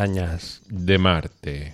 arañas de Marte.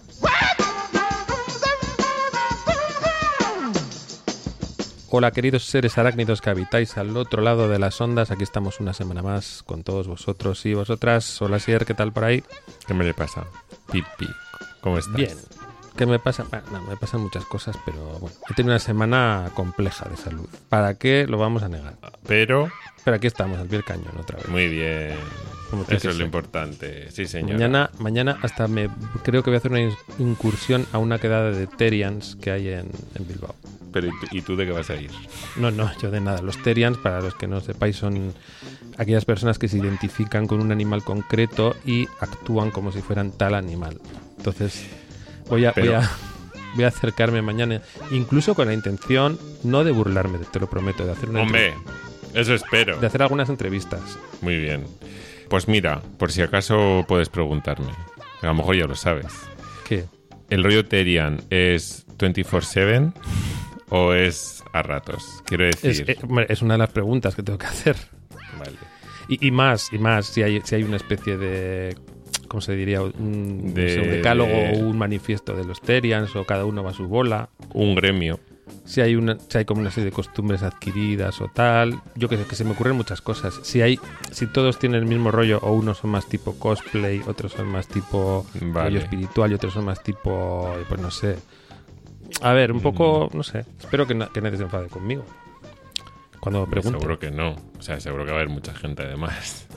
Hola queridos seres arácnidos que habitáis al otro lado de las ondas, aquí estamos una semana más con todos vosotros y vosotras. Hola Sier, ¿qué tal por ahí? ¿Qué me le pasa? Pipi, ¿cómo estás? Bien. ¿Qué me pasa? Bueno, me pasan muchas cosas, pero bueno, he tenido una semana compleja de salud. ¿Para qué lo vamos a negar? Pero aquí estamos, al pie del cañón otra vez. muy bien. Como tiene Eso que es lo ser. importante. Sí, señora. Mañana hasta creo que voy a hacer una incursión a una quedada de Terians que hay en Bilbao. Pero ¿y tú de qué vas a ir? No, yo de nada. Los Terians, para los que no sepáis, son aquellas personas que se identifican con un animal concreto y actúan como si fueran tal animal. Entonces, voy a acercarme mañana, incluso con la intención, no de burlarme, te lo prometo, de hacer Eso espero. de hacer algunas entrevistas. Muy bien. Pues mira, por si acaso puedes preguntarme. A lo mejor ya lo sabes. ¿Qué? ¿El rollo Terian es 24/7 o es a ratos? Quiero decir... Es una de las preguntas que tengo que hacer. Vale. Y más, si hay una especie de... ¿Cómo se diría? Un decálogo o un manifiesto de los Terians, o cada uno va a su bola. Un gremio. Si hay como una serie de costumbres adquiridas o tal. Yo que sé, que se me ocurren muchas cosas. Si todos tienen el mismo rollo, o unos son más tipo cosplay, otros son más tipo rollo espiritual y otros son más tipo, pues no sé. A ver, un poco, no sé. Espero que nadie se enfade conmigo cuando me pregunte. Seguro que no. O sea, seguro que va a haber mucha gente además.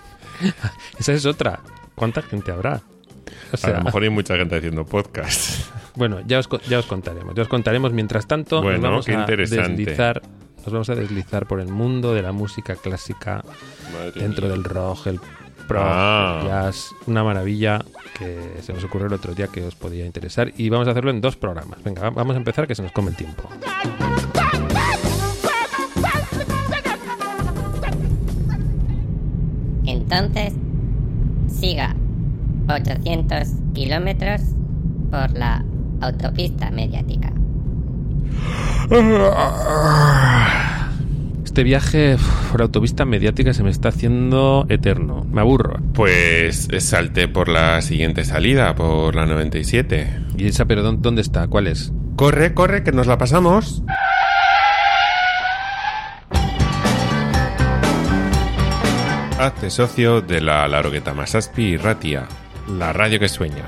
Esa es otra. ¿Cuánta gente habrá? O sea, a lo mejor hay mucha gente haciendo podcast. Bueno, ya os contaremos. Mientras tanto, bueno, nos vamos a deslizar por el mundo de la música clásica. Madre dentro mía. del rock, el prog, el jazz. Una maravilla que se nos ocurrió el otro día que os podía interesar. Y vamos a hacerlo en 2 programas. Venga, vamos a empezar, que se nos come el tiempo. Entonces, siga 800 kilómetros por la autopista mediática. Este viaje por autopista mediática se me está haciendo eterno. Me aburro. Pues salte por la siguiente salida, por la 97. ¿Y esa, pero dónde está? ¿Cuál es? Corre, que nos la pasamos. Hazte socio de la Larogueta Masaspi y Ratia, la radio que sueña.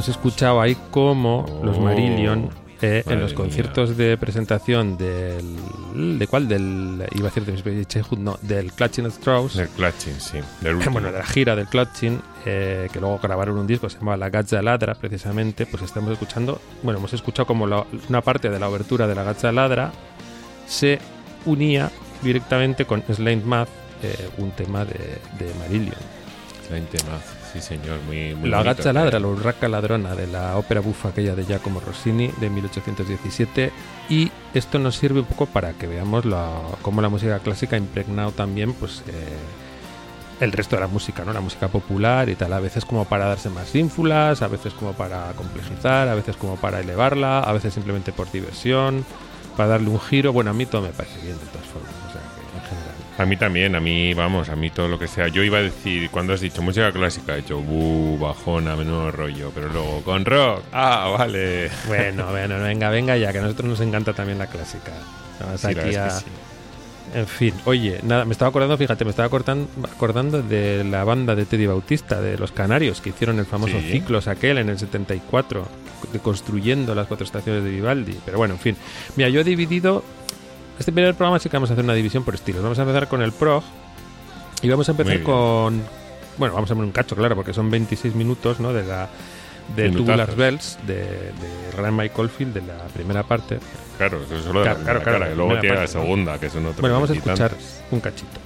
hemos escuchado ahí cómo los Marillion en los conciertos de presentación ¿de cuál? Iba a decir de Childhood, no, del Clutching Straws. Del Clutching, sí. Bueno, de la gira del Clutching, que luego grabaron un disco, se llamaba La Gazza Ladra, precisamente, pues estamos escuchando, bueno, hemos escuchado como una parte de la obertura de La Gazza Ladra se unía directamente con Slain Math, un tema de Marillion. Slain Math. Sí, señor, muy La Gazza Ladra, la urraca ladrona de la ópera bufa aquella de Giacomo Rossini de 1817, y esto nos sirve un poco para que veamos cómo la música clásica ha impregnado también pues el resto de la música, ¿no? La música popular y tal, a veces como para darse más ínfulas, a veces como para complejizar, a veces como para elevarla, a veces simplemente por diversión, para darle un giro. Bueno, a mí todo me parece bien de todas formas, o sea, que en general. A mí también, a mí todo lo que sea. Yo iba a decir, cuando has dicho música clásica, he dicho, bajona, menudo rollo, pero luego, con rock, vale. Bueno, venga, ya, que a nosotros nos encanta también la clásica. Vamos sí, aquí a... sí. En fin, oye, nada, me estaba acordando de la banda de Teddy Bautista, de Los Canarios, que hicieron el famoso Ciclos aquel en el 74, construyendo las 4 estaciones de Vivaldi. Pero bueno, en fin. Mira, yo he dividido... Este primer programa sí que vamos a hacer una división por estilos. Vamos a empezar con el prog y vamos a empezar con... Bueno, vamos a poner un cacho, claro, porque son 26 minutos, ¿no? De Tubular Bells, de Ryan Michael Field, de la primera parte. Claro, eso es solo de la primera cara. Y luego tiene la segunda, que son otros. Bueno, vamos a escuchar un cachito.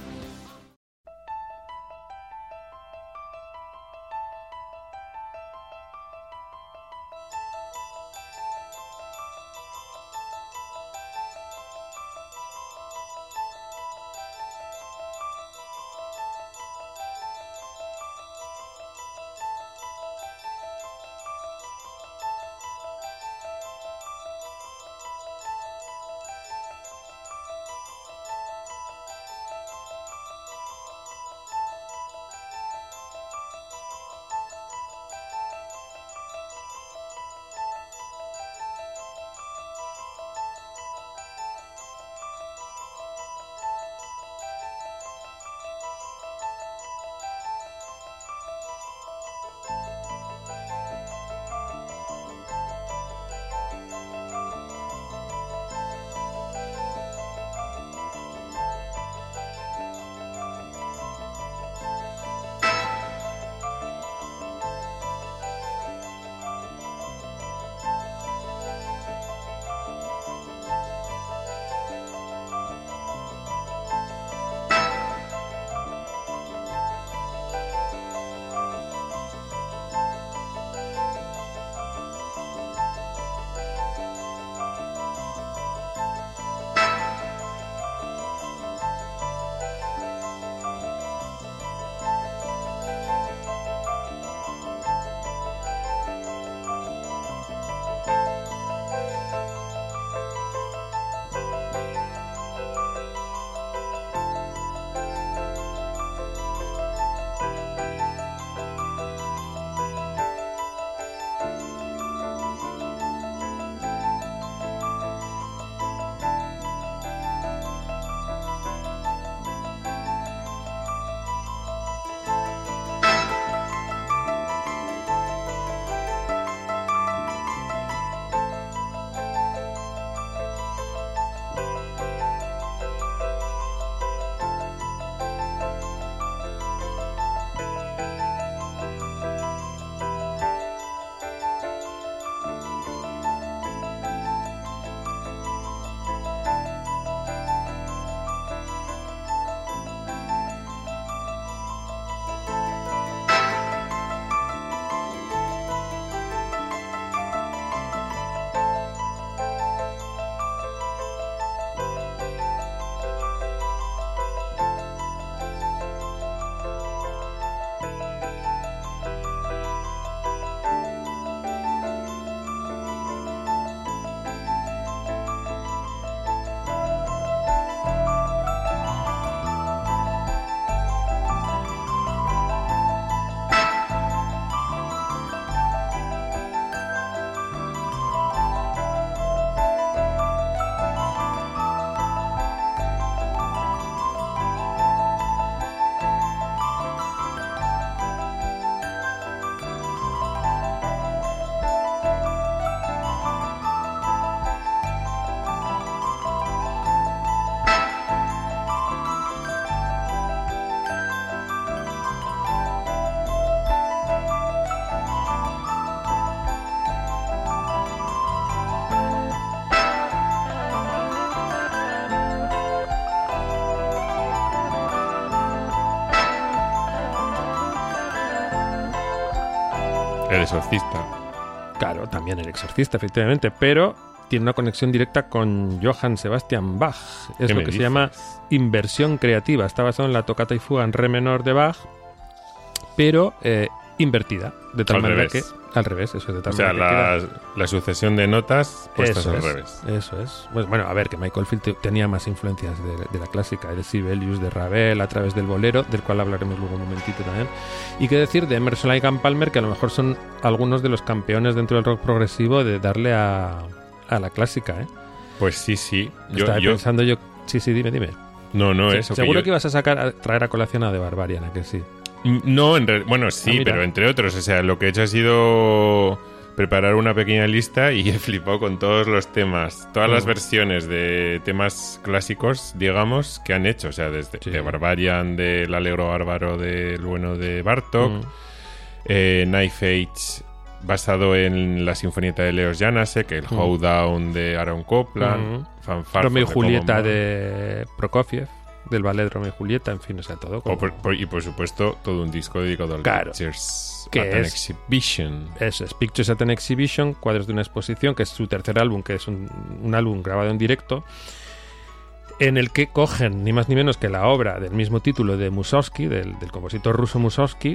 El Exorcista. Claro, también El Exorcista, efectivamente, pero tiene una conexión directa con Johann Sebastian Bach. Es lo que se llama inversión creativa. Está basado en la tocata y fuga en re menor de Bach, pero invertida, de tal manera que... Al revés, eso es de tal manera la sucesión de notas puestas al revés. Eso es. Pues bueno, a ver, que Michael Field tenía más influencias de la clásica, de Sibelius, de Ravel, a través del bolero, del cual hablaremos luego un momentito también. Y qué decir de Emerson, Lake and Palmer, que a lo mejor son algunos de los campeones dentro del rock progresivo de darle a la clásica, ¿eh? Pues sí. Estaba pensando yo... Sí, dime. No, sí, eso. Seguro que ibas a traer a colación a The Barbarian, ¿a que sí? No, bueno, sí, pero entre otros. O sea, lo que he hecho ha sido preparar una pequeña lista y he flipado con todos los temas, todas las versiones de temas clásicos, digamos, que han hecho. O sea, desde The Barbarian, del Allegro Bárbaro del bueno de Bartók, Knife Edge, basado en la Sinfonieta de Leos Janáček, el Hoedown de Aaron Copland, Fanfarfon Romeo y Julieta de Prokofiev, del ballet Romeo y Julieta, en fin, o sea, todo. Y por supuesto, todo un disco dedicado al Pictures at an Exhibition. Eso es, Pictures at an Exhibition, cuadros de una exposición, que es su tercer álbum, que es un álbum grabado en directo, en el que cogen ni más ni menos que la obra del mismo título de Mussorgsky, del compositor ruso Mussorgsky.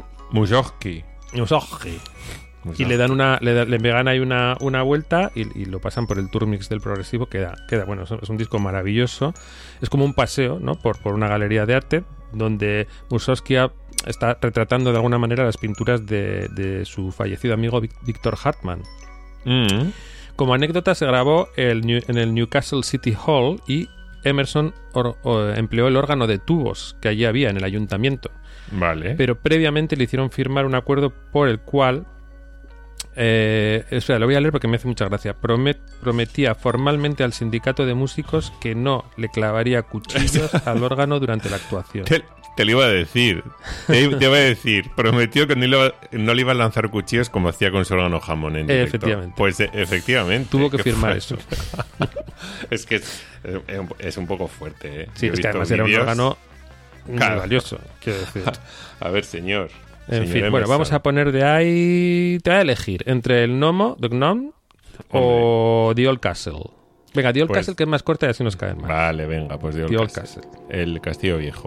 Y le dan le pegan ahí una vuelta y lo pasan por el tour mix del progresivo. Queda bueno, es un disco maravilloso. Es como un paseo, ¿no? por una galería de arte donde Mussorgsky está retratando de alguna manera las pinturas de su fallecido amigo Victor Hartmann. Como anécdota, se grabó en el Newcastle City Hall y Emerson empleó el órgano de tubos que allí había en el ayuntamiento. Vale. Pero previamente le hicieron firmar un acuerdo por el cual... espera, lo voy a leer porque me hace mucha gracia. Prometía formalmente al sindicato de músicos que no le clavaría cuchillos al órgano durante la actuación. Te lo iba a decir. Te iba a decir. Prometió que no le iba a lanzar cuchillos como hacía con su órgano Hammond en directo. Efectivamente. Pues efectivamente. Tuvo que firmar eso. Es que es un poco fuerte, ¿eh? Sí, es que además era un órgano muy valioso, quiero decir. A ver, señor. En fin, bueno, vamos a poner de ahí... Te voy a elegir entre el The Gnome o The Old Castle. Venga, The Old Castle, que es más corta y así nos caen más. Vale, venga, pues The Old Castle. El castillo viejo.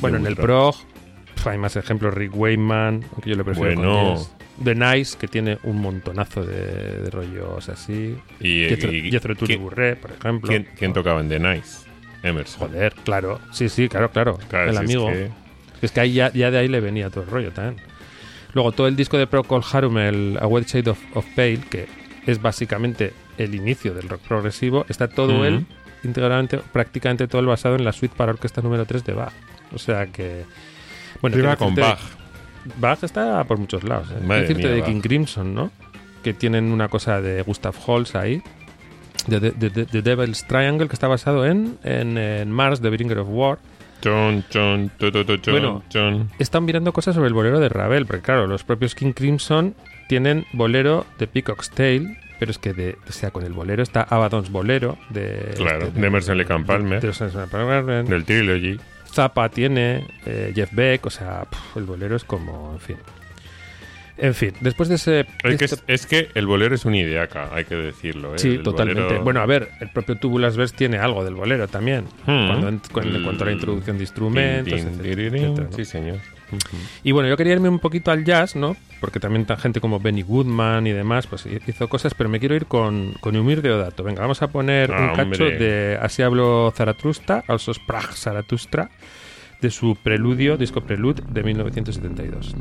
Bueno, en el Prog hay más ejemplos. Rick Wakeman, aunque yo lo prefiero con 10. The Nice, que tiene un montonazo de rollos así. Y Jethro Tull Burré, por ejemplo. ¿Quién tocaba en The Nice? Emerson. Joder, claro. Sí, claro. El amigo. Es que ahí ya de ahí le venía todo el rollo también. Luego todo el disco de Procol Harum, el A White Shade of Pale, que es básicamente el inicio del rock progresivo, está todo él íntegramente, prácticamente todo el basado en la suite para orquesta número 3 de Bach. O sea que... Bueno, iba con Bach. Bach está por muchos lados. Madre decirte mía, de Bach. King Crimson, ¿no? Que tienen una cosa de Gustav Holst ahí. The Devil's Triangle, que está basado en Mars, The Bringer of War. Bueno, están mirando cosas sobre el bolero de Ravel, porque claro, los propios King Crimson tienen bolero de Peacock's Tale, pero es que con el bolero está Abaddon's Bolero de Emerson Lake and Palmer, del Trilogy. Zappa tiene, Jeff Beck, o sea, el bolero es como, en fin, después de ese... Es que el bolero es una ideaca, hay que decirlo. Sí, el totalmente. Bolero... Bueno, a ver, el propio Tubular Bells tiene algo del bolero también. En cuanto a la introducción de instrumentos, etcétera, ¿no? Sí, señor. Y bueno, yo quería irme un poquito al jazz, ¿no? Porque también gente como Benny Goodman y demás, pues hizo cosas, pero me quiero ir con Ymir Deodato. Venga, vamos a poner un cacho de Así habló Zaratustra, Also sprach Zaratustra, de su preludio, disco Prelude de 1972.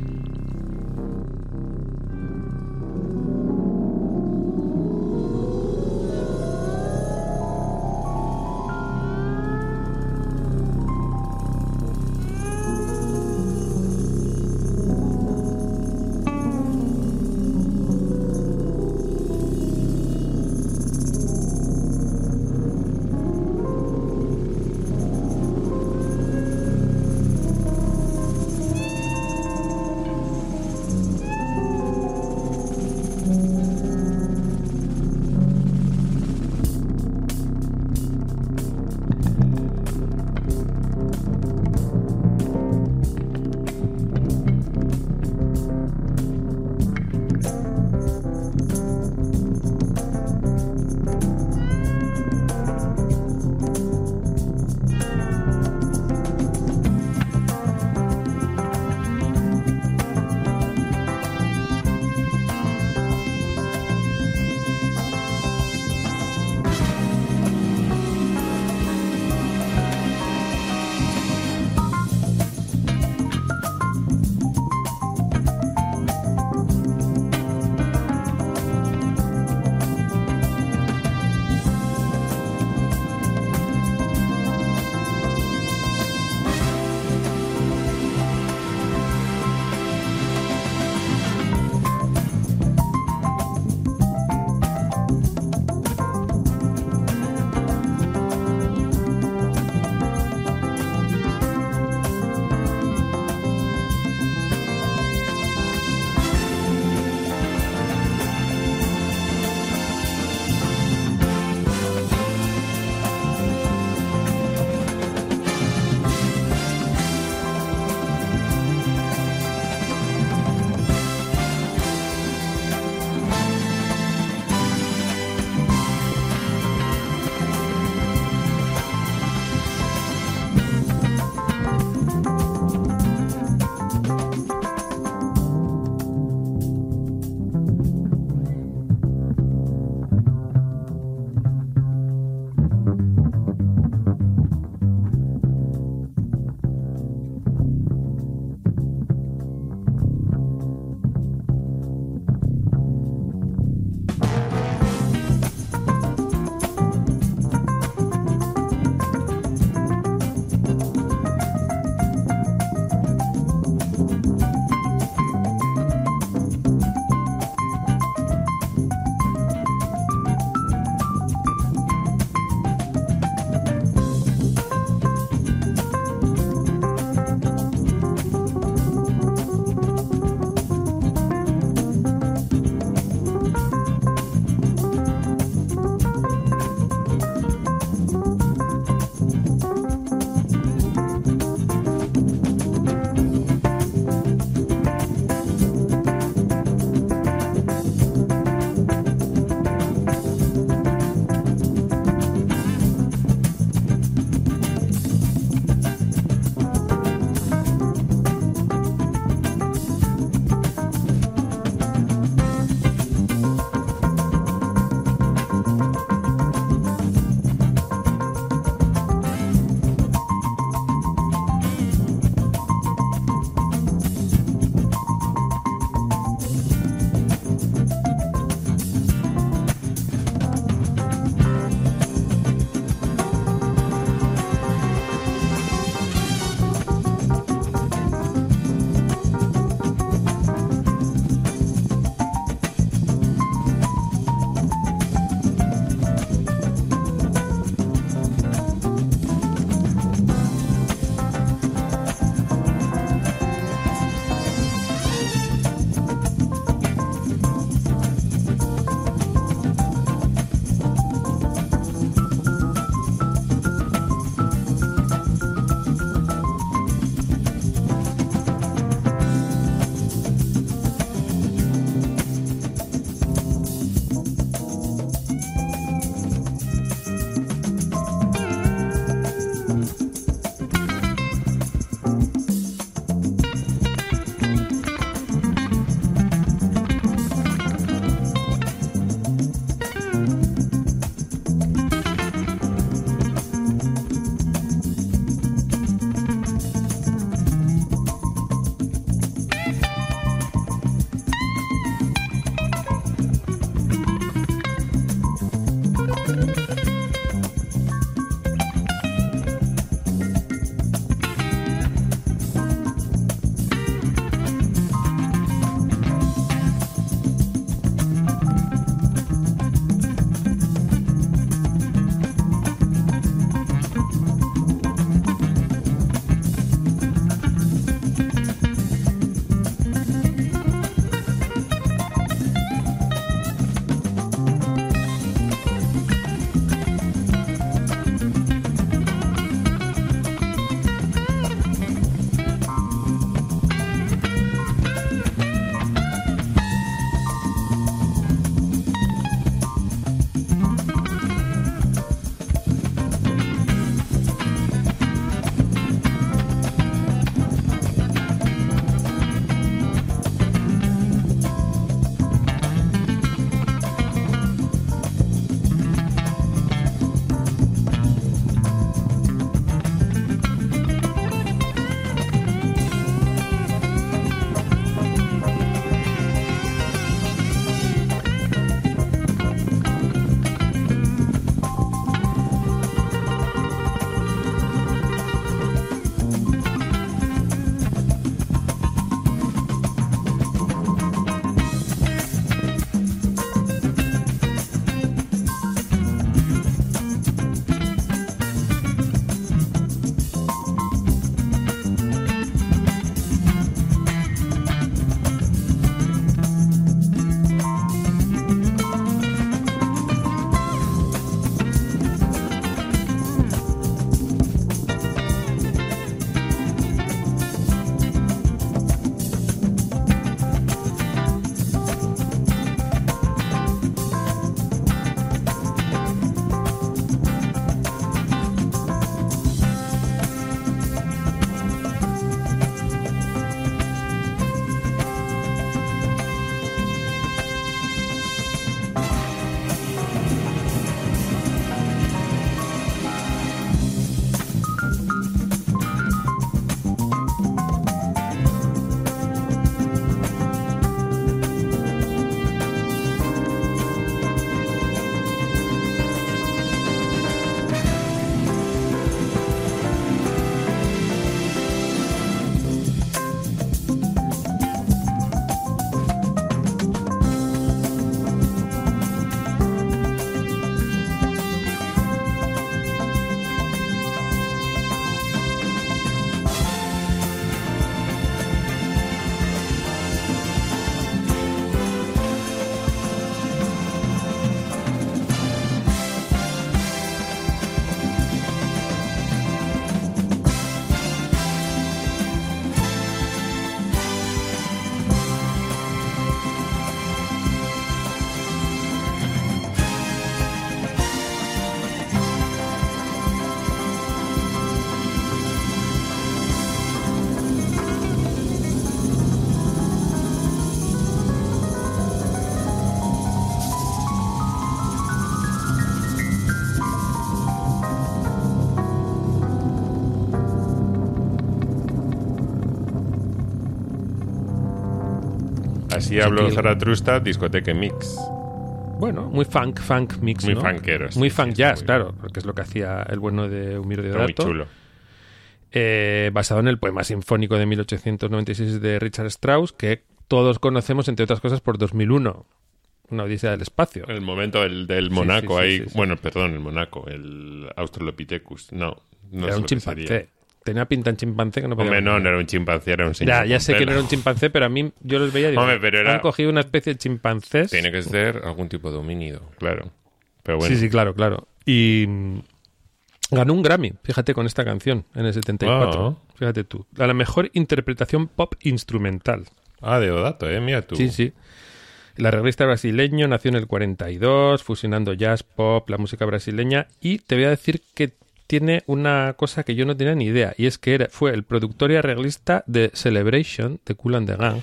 Así habló Zaratustra, discoteca mix. Bueno, muy funk mix, muy ¿no? funkero. Muy funk jazz, claro, porque es lo que hacía el bueno de Umir Deodato. Muy chulo. Basado en el poema sinfónico de 1896 de Richard Strauss, que todos conocemos, entre otras cosas, por 2001. Una odisea del espacio. El momento del Monaco sí, ahí. sí. Bueno, perdón, el Monaco. El Australopithecus. No era un chimpancé. Tenía pinta en chimpancé que no podía. Hombre, no era un chimpancé, era un señor. Ya sé que no era un chimpancé, pero a mí yo los veía y digo, hombre, pero era... han cogido una especie de chimpancés. Tiene que ser algún tipo de homínido, claro. Pero bueno. Sí, claro. Y ganó un Grammy, fíjate, con esta canción en el 74. Fíjate tú. A la mejor interpretación pop instrumental. Deodato, mira tú. Sí. El arreglista brasileño nació en el 42, fusionando jazz, pop, la música brasileña. Y te voy a decir que tiene una cosa que yo no tenía ni idea. Y es que fue el productor y arreglista de Celebration, de Kool and the Gang.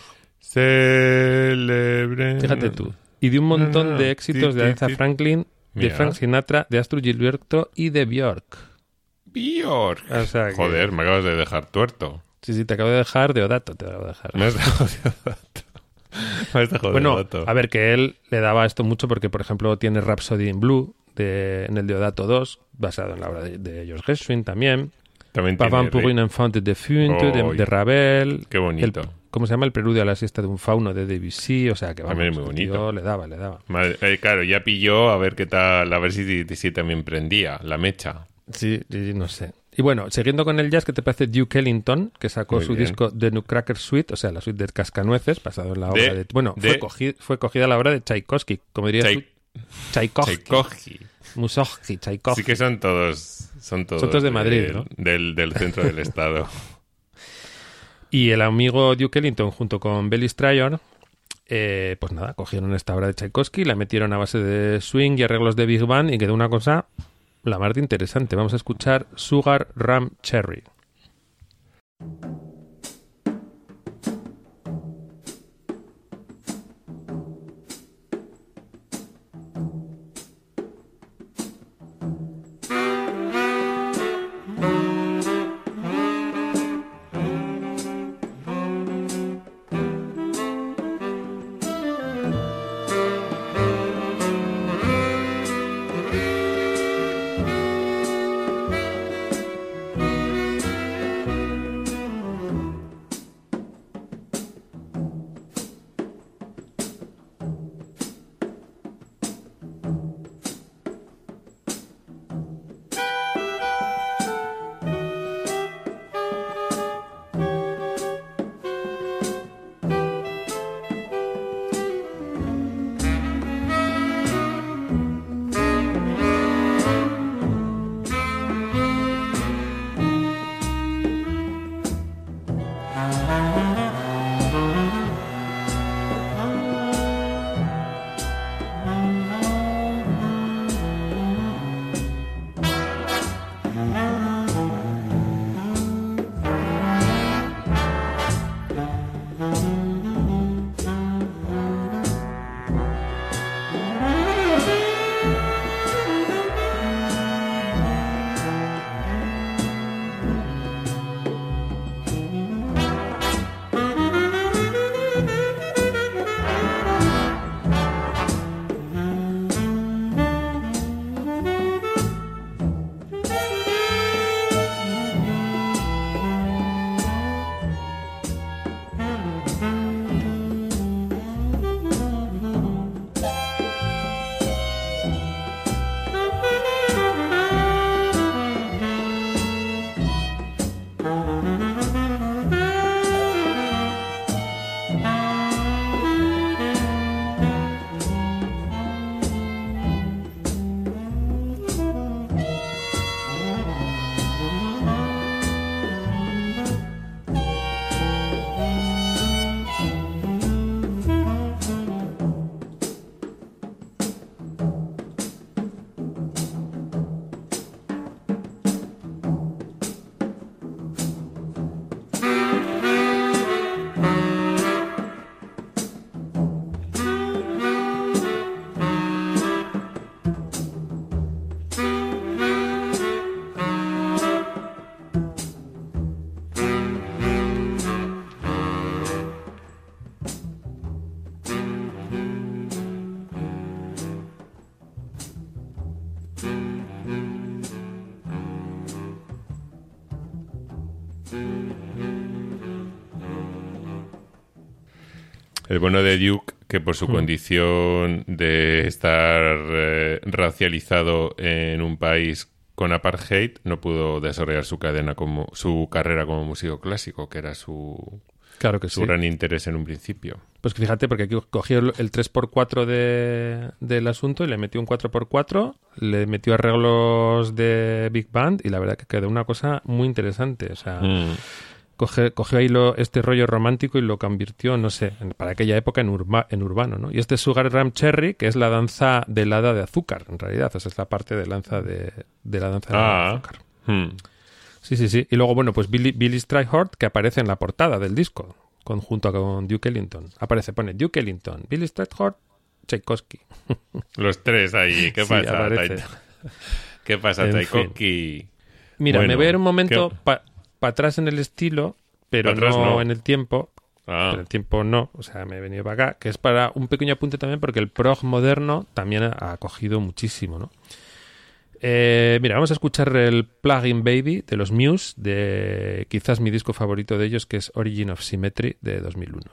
Fíjate tú. Y de un montón de éxitos de Aretha Franklin, de Frank Sinatra, de Astrud Gilberto y de Björk. O sea que... Joder, me acabas de dejar tuerto. Sí, te acabo de dejar Deodato. Me has dejado Deodato. Bueno, a ver, que él le daba esto mucho porque, por ejemplo, tiene Rhapsody in Blue en el Deodato 2, basado en la obra de George Gershwin también. Pavant pour une enfant de Defunte, de Ravel. Qué bonito. ¿Cómo se llama? El preludio a la siesta de un fauno de Debussy. O sea, que vamos, también muy bonito. Le daba. Madre, claro, ya pilló a ver qué tal, a ver si también prendía la mecha. Sí, no sé. Y bueno, siguiendo con el jazz, ¿qué te parece Duke Ellington, que sacó su disco The Nutcracker Suite, o sea, la suite de Cascanueces, basado en la obra de... Bueno, fue cogida la obra de Tchaikovsky, como diría Tchaikovsky. Mussorgsky, Tchaikovsky. Sí que son todos de Madrid, ¿no? Del centro del estado. Y el amigo Duke Ellington, junto con Belly Strayhorn, pues nada, cogieron esta obra de Tchaikovsky, la metieron a base de swing y arreglos de Big Band y quedó una cosa... la más de interesante. Vamos a escuchar Sugar Ram Cherry. El bueno de Duke, que por su condición de estar racializado en un país con apartheid, no pudo desarrollar su carrera como músico clásico, que era su gran interés en un principio. Pues fíjate, porque aquí cogió el 3x4 del asunto y le metió un 4x4, le metió arreglos de Big Band y la verdad que quedó una cosa muy interesante. O sea, cogió ahí este rollo romántico y lo convirtió, no sé, para aquella época en urbano, ¿no? Y este Sugar Ram Cherry, que es la danza de la hada de azúcar, en realidad. O sea, es la parte de la danza de la hada de azúcar. Sí. Y luego, bueno, pues Billy Strayhorn, que aparece en la portada del disco, junto con Duke Ellington. Pone Duke Ellington, Billy Strayhorn, Tchaikovsky. Los tres ahí. ¿Qué pasa? Aparece. ¿Qué pasa, Tchaikovsky? Mira, me voy a ir un momento para atrás en el estilo, pero no en el tiempo. Pero el tiempo no, o sea, me he venido para acá, que es para un pequeño apunte también, porque el prog moderno también ha cogido muchísimo, ¿no? Mira, vamos a escuchar el Plug-in Baby de los Muse, de quizás mi disco favorito de ellos, que es Origin of Symmetry, de 2001.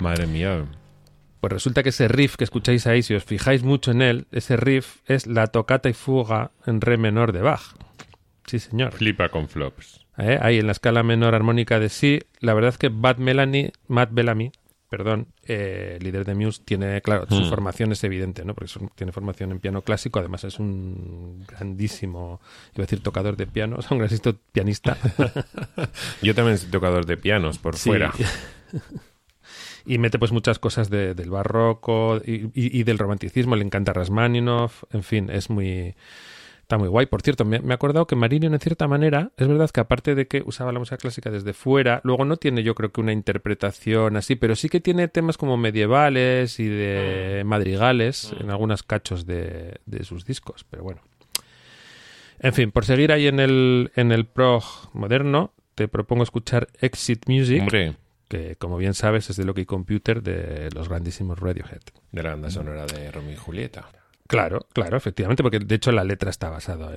Madre mía. Pues resulta que ese riff que escucháis ahí, si os fijáis mucho en él, ese riff es la tocata y fuga en re menor de Bach. Sí, señor. Flipa con flops. Ahí en la escala menor armónica de Si, la verdad es que Matt Bellamy, líder de Muse, tiene, claro, su formación es evidente, ¿no? Porque tiene formación en piano clásico, además es un grandísimo, iba a decir tocador de piano, un grandísimo pianista. Yo también soy tocador de pianos por fuera. Y mete pues muchas cosas del barroco y del romanticismo, le encanta Rachmaninoff, en fin, está muy guay. Por cierto, me he acordado que Marillion, en cierta manera, es verdad que aparte de que usaba la música clásica desde fuera, luego no tiene, yo creo que una interpretación así, pero sí que tiene temas como medievales y de madrigales en algunos cachos de sus discos, pero bueno. En fin, por seguir ahí en el prog moderno, te propongo escuchar Exit Music. Hombre. Que, como bien sabes, es de Loki Computer, de los grandísimos Radiohead. De la banda sonora de Romeo y Julieta. Claro, efectivamente, porque de hecho la letra está basada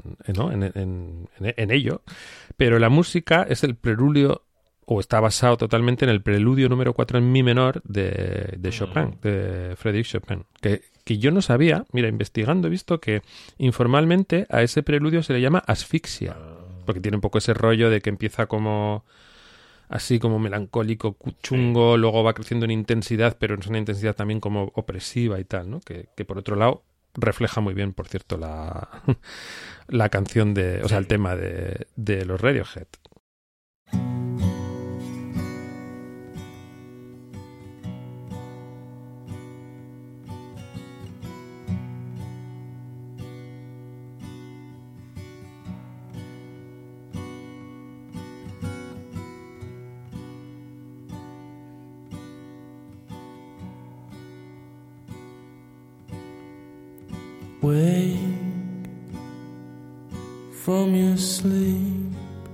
en ello, pero la música es el preludio, o está basado totalmente en el preludio número 4 en mi menor de Chopin, de Frédéric Chopin, que yo no sabía. Mira, investigando he visto que informalmente a ese preludio se le llama asfixia, porque tiene un poco ese rollo de que empieza como así como melancólico, chungo, luego va creciendo en intensidad, pero es una intensidad también como opresiva y tal, ¿no? Que por otro lado refleja muy bien, por cierto, la canción o sea, el tema de los Radiohead. Wake from your sleep,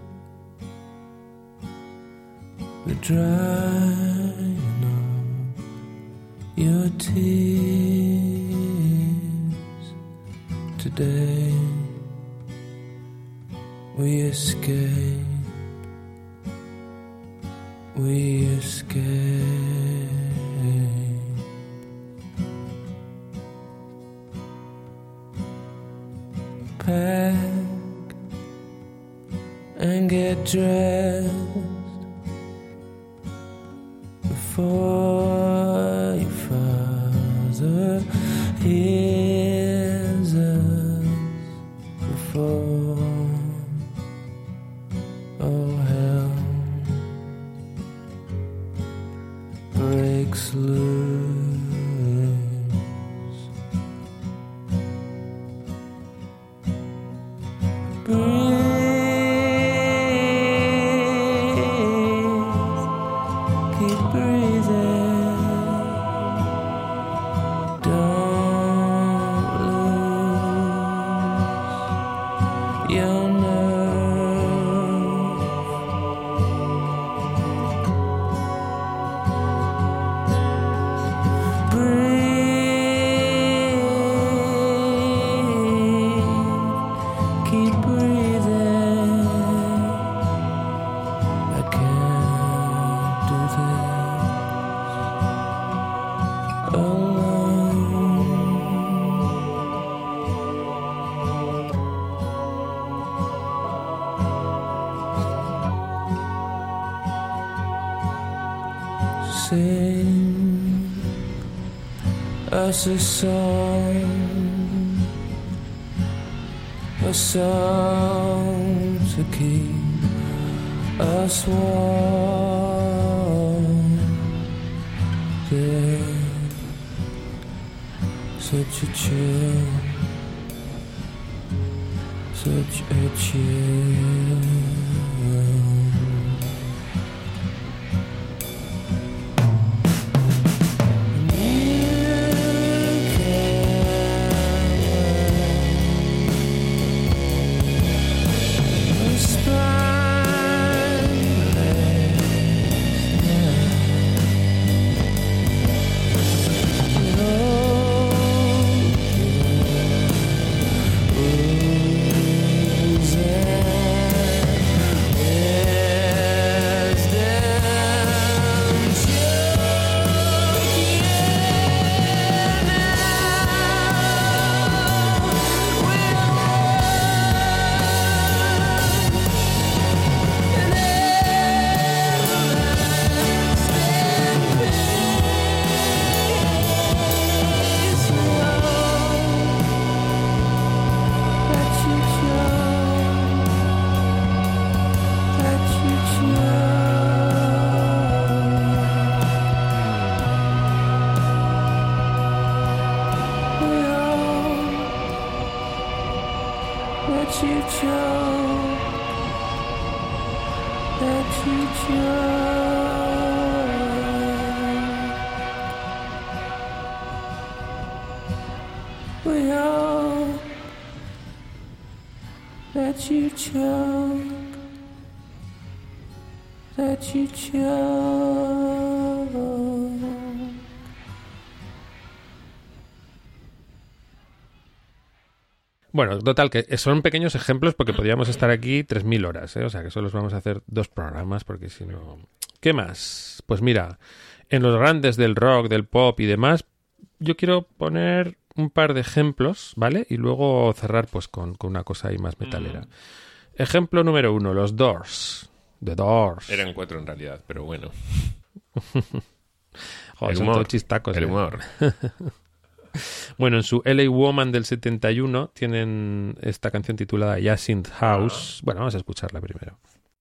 the drying of your tears. Today we escape, we escape. Pack and get dressed before your father hears us, before all hell breaks loose. Sing us a song to keep us warm. There's such a chill, such a chill. you choke, that you choke. We hope that you choke, that you choke. Bueno, total, que son pequeños ejemplos porque podríamos estar aquí 3.000 horas, ¿eh? O sea, que solo vamos a hacer 2 programas porque si no... ¿Qué más? Pues mira, en los grandes del rock, del pop y demás, yo quiero poner un par de ejemplos, ¿vale? Y luego cerrar pues con una cosa ahí más metalera. Ejemplo número 1, los Doors. The Doors. Eran 4 en realidad, pero bueno. Joder, son todos chistacos. El humor. Bueno, en su LA Woman del 71 tienen esta canción titulada Jacinthe House. Bueno, vamos a escucharla primero.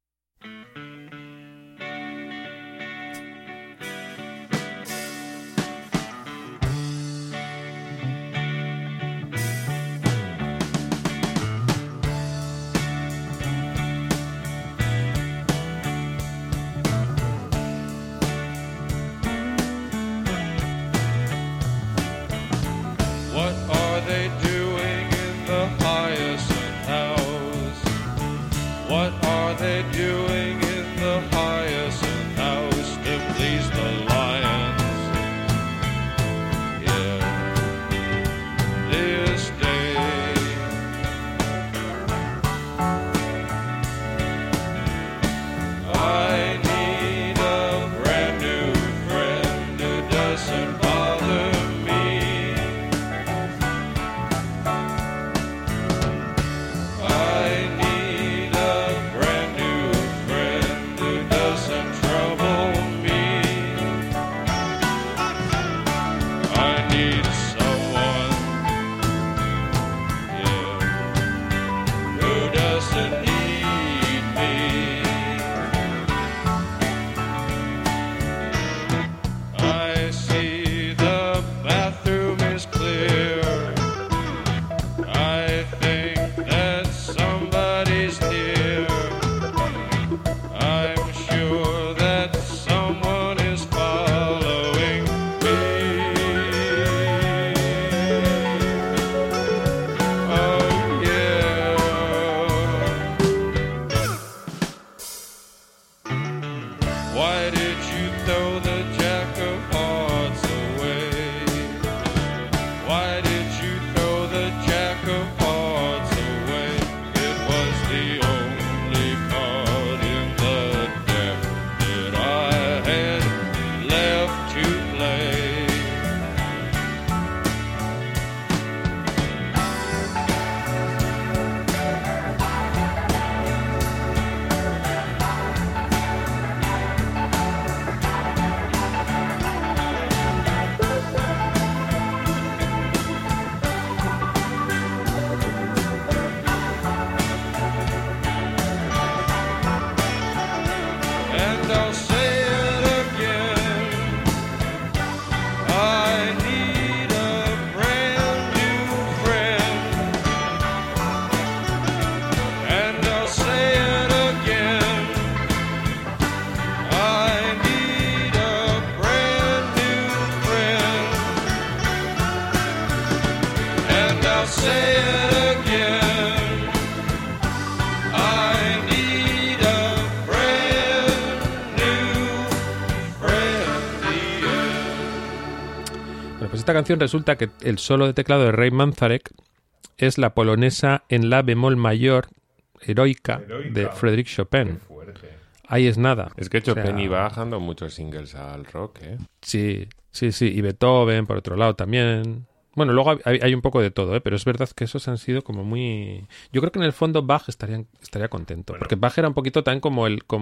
Esta canción resulta que el solo de teclado de Ray Manzarek es la polonesa en la bemol mayor heroica de Frédéric Chopin. Ahí es nada. Es que Chopin iba bajando muchos singles al rock, ¿eh? Sí. Y Beethoven, por otro lado, también. Bueno, luego hay un poco de todo, ¿eh? Pero es verdad que esos han sido como muy... Yo creo que en el fondo Bach estaría contento. Bueno. Porque Bach era un poquito también como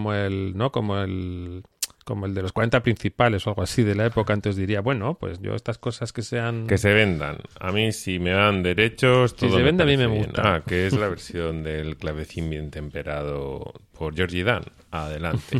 el de los 40 principales o algo así de la época. Entonces diría, bueno, pues yo estas cosas que sean... Que se vendan. A mí si me dan derechos... Si se vende a mí me gusta. Que es la versión del clavecín bien temperado por Georgie Dan. Adelante.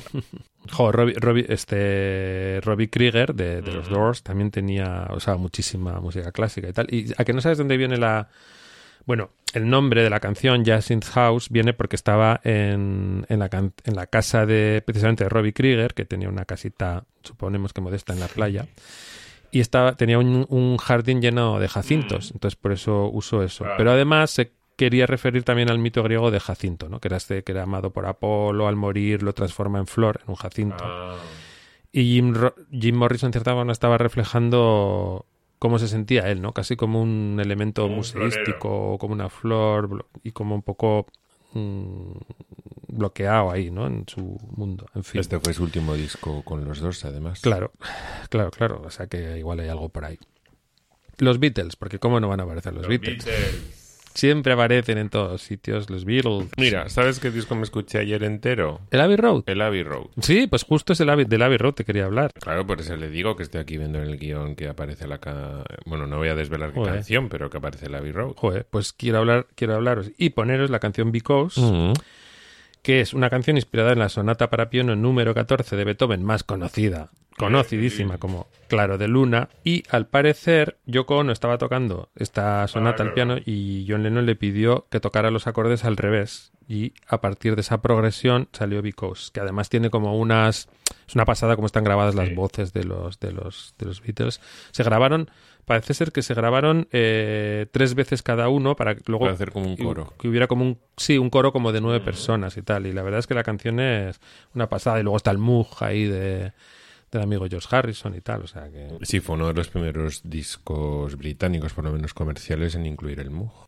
Robbie Krieger de los Doors también tenía, muchísima música clásica y tal. ¿Y a que no sabes dónde viene la Bueno, el nombre de la canción Jacinth House viene porque estaba en la casa precisamente de Robbie Krieger, que tenía una casita, suponemos que modesta, en la playa, y tenía un jardín lleno de jacintos, entonces por eso usó eso. Claro. Pero además se quería referir también al mito griego de Jacinto, ¿no? Que era amado por Apolo, al morir lo transforma en flor, en un jacinto. Y Jim Morrison en cierta forma estaba reflejando cómo se sentía él, ¿no? Casi como un elemento museístico, como una flor, y como un poco bloqueado ahí, ¿no? En su mundo, en fin. Este fue su último disco con los dos, además. Claro. O sea que igual hay algo por ahí. Los Beatles, porque ¿cómo no van a aparecer los Beatles? Siempre aparecen en todos sitios los Beatles. Mira, ¿sabes qué disco me escuché ayer entero? ¿El Abbey Road? El Abbey Road. Sí, pues justo es del Abbey Road te quería hablar. Claro, por eso le digo que estoy aquí viendo en el guión que aparece Bueno, no voy a desvelar qué canción, pero que aparece el Abbey Road. Joder, pues quiero hablaros y poneros la canción Because, que es una canción inspirada en la sonata para piano número 14 de Beethoven, más conocidísima como Claro de Luna, y al parecer Yoko Ono estaba tocando esta sonata al piano y John Lennon le pidió que tocara los acordes al revés, y a partir de esa progresión salió Because, que además tiene como es una pasada como están grabadas las voces de los Beatles. Parece ser que se grabaron 3 veces cada uno para luego hacer como un coro. Que hubiera como un coro como de 9 personas y tal. Y la verdad es que la canción es una pasada. Y luego está el Moog ahí del amigo George Harrison y tal. O sea que... Sí, fue uno de los primeros discos británicos, por lo menos comerciales, en incluir el Moog.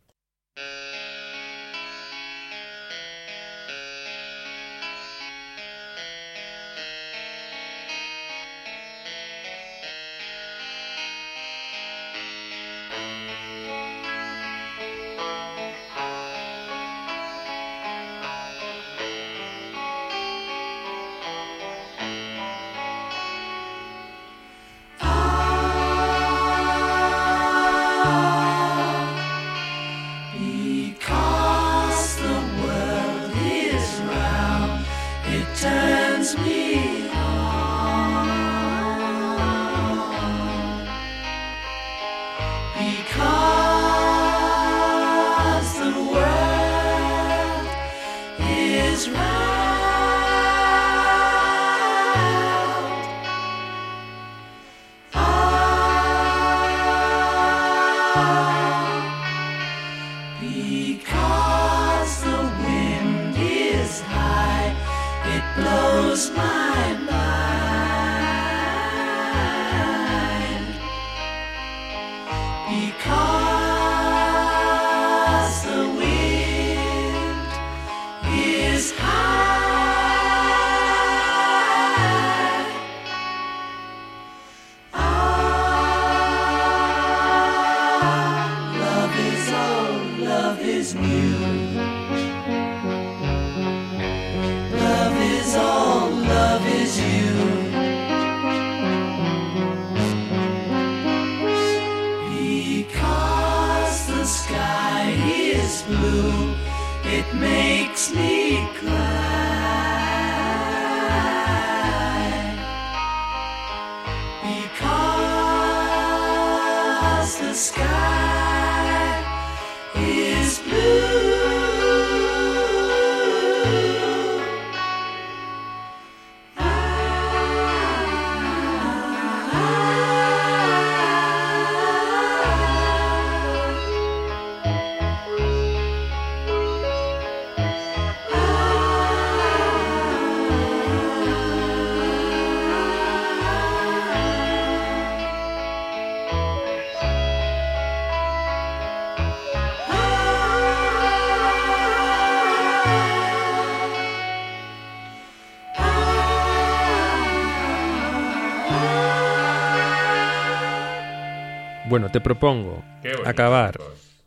Bueno, te propongo acabar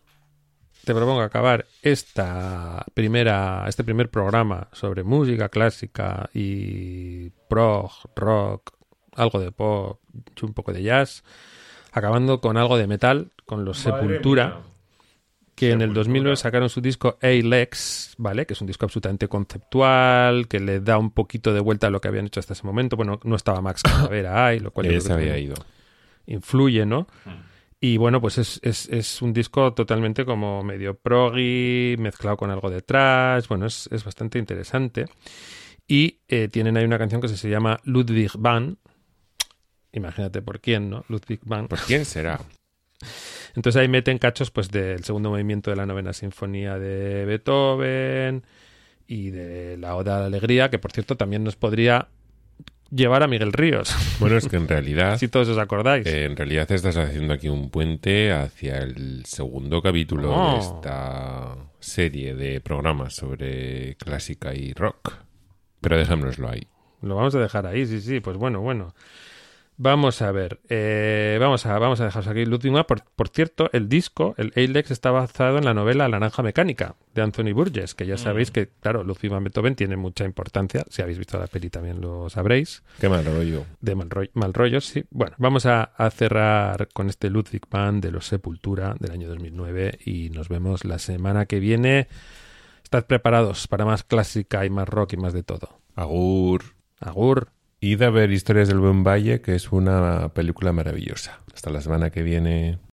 este primer programa sobre música clásica y prog, rock, algo de pop, un poco de jazz, acabando con algo de metal, con los Sepultura, que en el 2009 sacaron su disco A-Lex, ¿vale? Que es un disco absolutamente conceptual, que le da un poquito de vuelta a lo que habían hecho hasta ese momento. Bueno, no estaba Max Calavera ahí, lo cual ya se había ido. Influye, ¿no? Y bueno, pues es un disco totalmente como medio proggy, mezclado con algo de thrash. Bueno, es bastante interesante. Y tienen ahí una canción que se llama Ludwig van. Imagínate por quién, ¿no? Ludwig van. ¿Por quién será? Entonces ahí meten cachos pues del segundo movimiento de la novena sinfonía de Beethoven y de la Oda a la Alegría, que por cierto también nos podría llevar a Miguel Ríos. Bueno, es que en realidad... si todos os acordáis. En realidad estás haciendo aquí un puente hacia el segundo capítulo de esta serie de programas sobre clásica y rock. Pero dejémoslo ahí. Lo vamos a dejar ahí, sí. Pues bueno. Vamos a ver. Vamos a dejaros aquí el último. Por cierto, el disco, el Eilex, está basado en la novela La Naranja Mecánica de Anthony Burgess, que ya sabéis que, claro, Ludwig van Beethoven tiene mucha importancia. Si habéis visto la peli también lo sabréis. Qué mal rollo. De mal rollo, sí. Bueno, vamos a cerrar con este Ludwig van de los Sepultura del año 2009 y nos vemos la semana que viene. Estad preparados para más clásica y más rock y más de todo. Agur. Agur. Id a ver Historias del Buen Valle, que es una película maravillosa. Hasta la semana que viene.